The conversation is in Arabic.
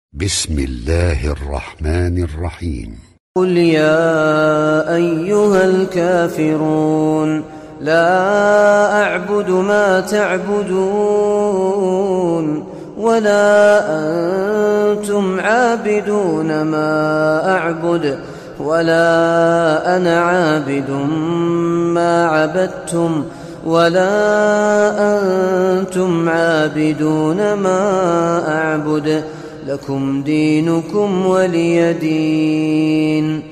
بسم الله الرحمن الرحيم. قل يا أيها الكافرون لا أعبد ما تعبدون ولا أنتم عابدون ما أعبد ولا أنا عابد ما عبدتم ولا أنتم عابدون ما أعبد لكم دينكم ولي دين.